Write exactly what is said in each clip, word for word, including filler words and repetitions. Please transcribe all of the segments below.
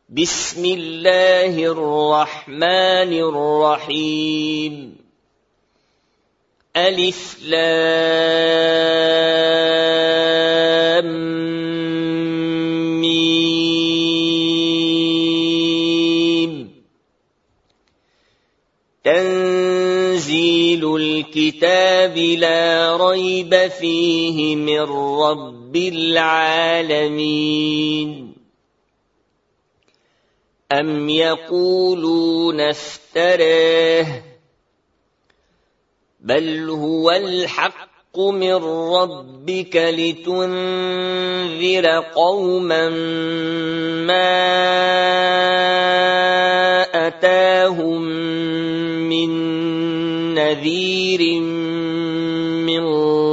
بسم الله الرحمن الرحيم ألف لام ميم تنزيل الكتاب لا ريب فيه من رب العالمين أم يقولون افتراه بل هو الحق من ربك لتنذر قوما ما أتاهم من نذير من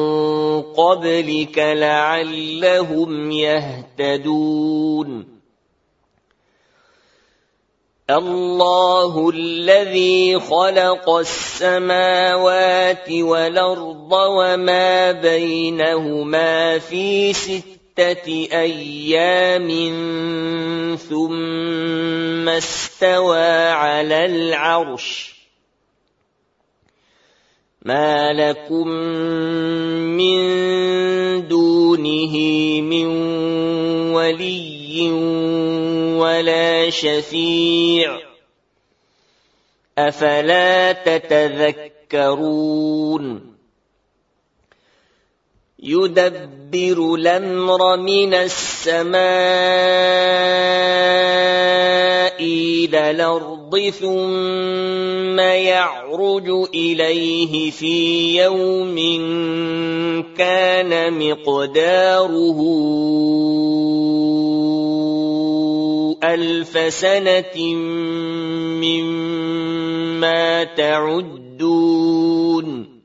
قبلك لعلهم يهتدون الله الذي خلق السماوات والأرض وما بينهما في ستة أيام ثم استوى على العرش ما لكم من دونه من ولي ولا شفيع أفلا تتذكرون يدبر الأمر من السماء إلى الأرض ثم يعرج إليه في يوم كان مقداره ألف سنة مما تعدون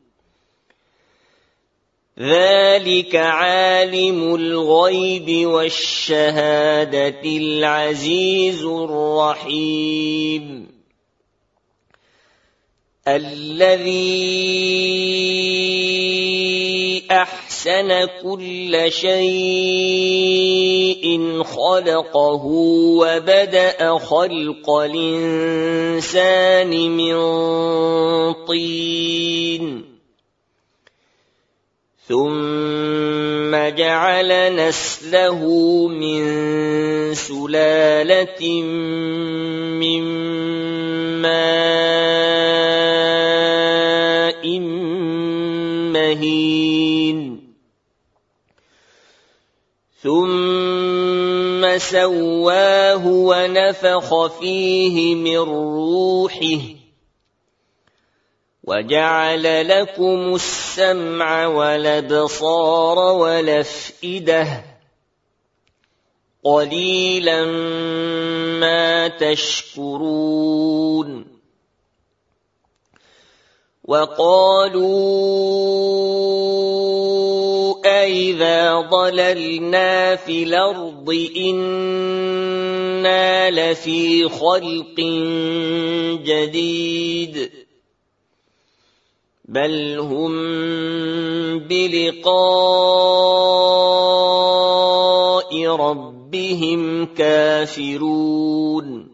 ذلك عالم الغيب والشهادة العزيز الرحيم الذي أحسن كل شيء خلقه وبدأ خلق الإنسان من طين ثم جعل نسله من سلالة من ماء مهين ثم سواه ونفخ فيه من روحه وجعل لكم السمع والأبصار والأفئدة قليلا ما تشكرون وقالوا أئذا ضللنا في الأرض إنا لفي خلق جديد بل هم بلقاء ربهم كافرون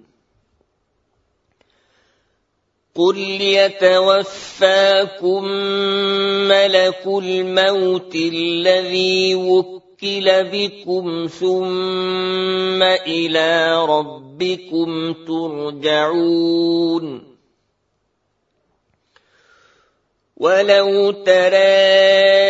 قل يتوفاكم ملك الموت الذي وكل بكم ثم إلى ربكم ترجعون ولو ترى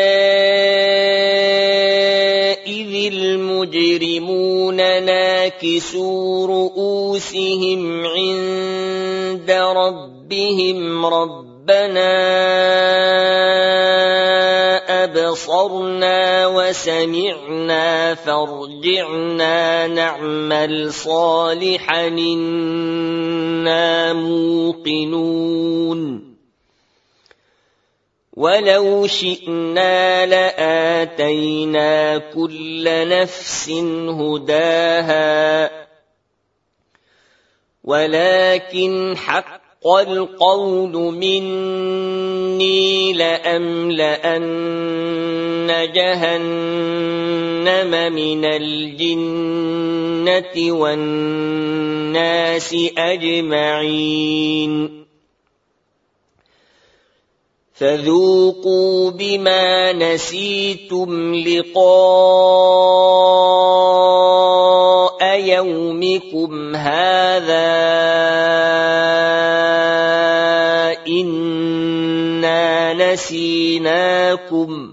إذ المجرمون ناكسوا رؤوسهم عند ربهم ربنا أبصرنا وسمعنا فارجعنا نعمل صالحا إنا موقنون ولو شئنا لآتينا كل نفس هداها ولكن حق القول مني لأملأن جهنم من الجنة والناس أجمعين فذوقوا بما نسيتم لقاء يومكم هذا إنا نسيناكم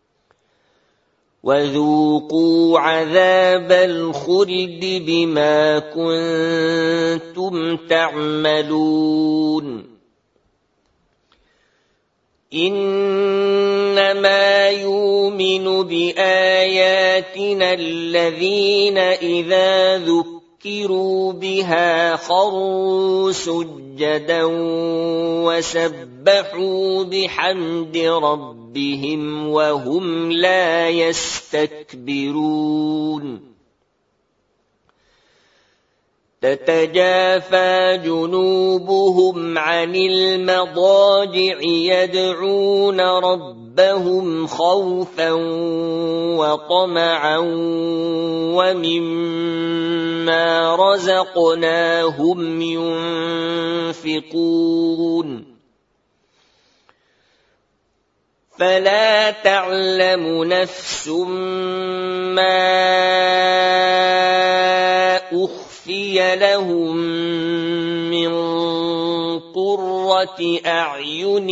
وذوقوا عذاب الخلد بما كنتم تعملون إنما يؤمن بآياتنا الذين إذا ذكروا بها خروا سجدا وسبحوا بحمد ربهم وهم لا يستكبرون تتجافى جنوبهم عن المضاجع يدعون ربهم خوفا وطمعا ومما رزقناهم ينفقون فلا تعلم نفس ما أخفي لهم من قرة أعين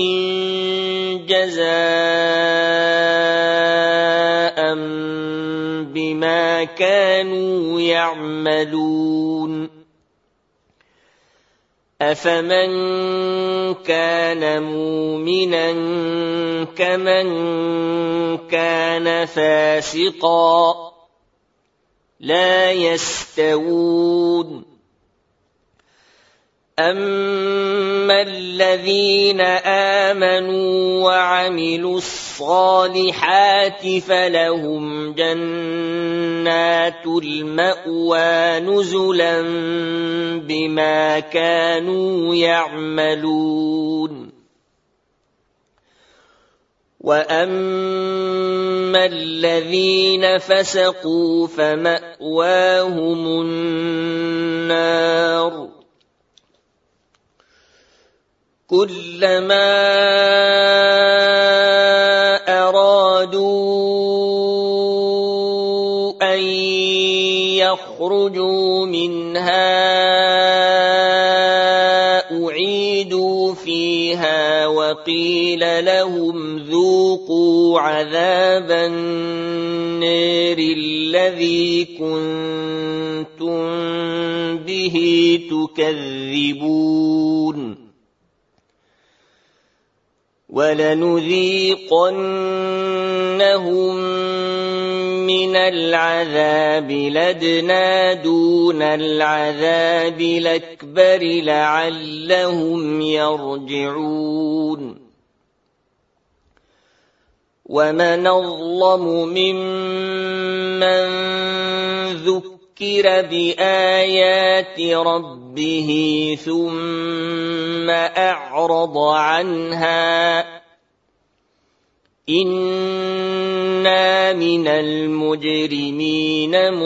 جزاء بما كانوا يعملون أفمن كان مؤمنا كمن كان فاسقا لا يستوون أما الذين آمنوا وعملوا الصالحات فلهم جنات المأوى نزلا بما كانوا يعملون وأما الذين فسقوا فمأواهم النار كلما أرادوا أن يخرجوا منها أعيدوا فيها وقيل لهم ذوقوا عذاب النار الذي كنتم به تكذبون ولنذيقنهم من العذاب الأدنى دون العذاب الأكبر لعلهم يرجعون ومن أظلم ممن ذكر بآيات ربه ثم أعرض عنها إنا من المجرمين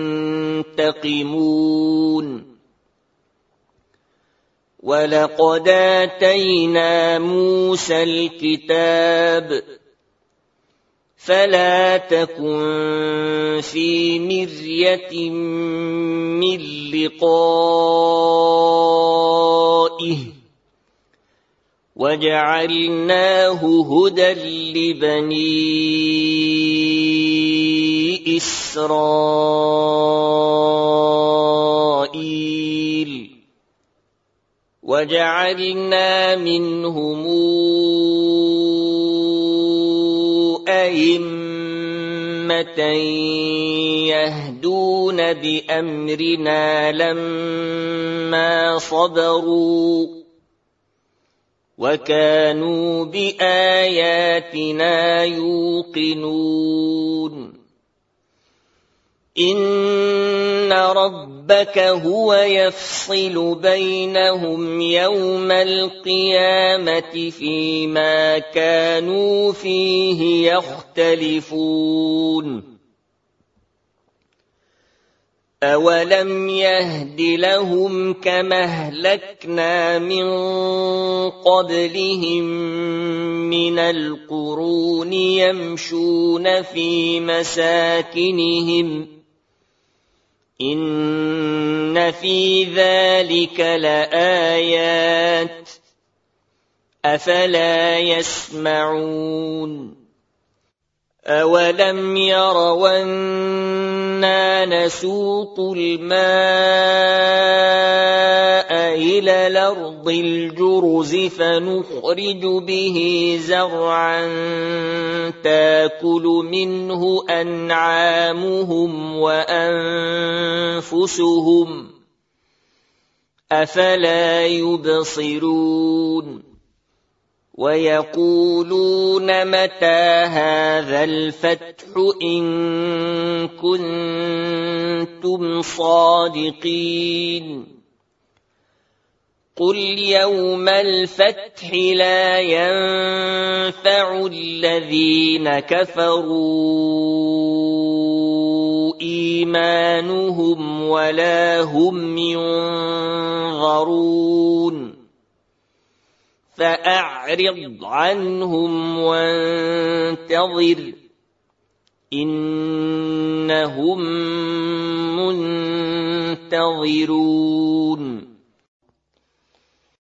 منتقمون ولقد آتينا موسى الكتاب فلا تكن في مرية من لقائه وجعلناه هدى لبني إسرائيل وجعلنا منهم أئمة يهدون بأمرنا لما صبروا وكانوا بآياتنا يوقنون إن ربك هو يفصل بينهم يوم القيامة فيما كانوا فيه يختلفون أولم يهد لهم كما أهلكنا من قبلهم من القرون يمشون في مساكنهم إن في ذلك لآيات أفلا يسمعون أولم يروا أنا نسوق الماء إلى الأرض الجرز فنخرج به زرعا تاكل منه أنعامهم وأنفسهم أفلا يبصرون ويقولون متى هذا الفتح إن كنتم صادقين قل يوم الفتح لا ينفع الذين كفروا إيمانهم ولا هم ينظرون فأعرض عنهم وانتظر إنهم منتظرون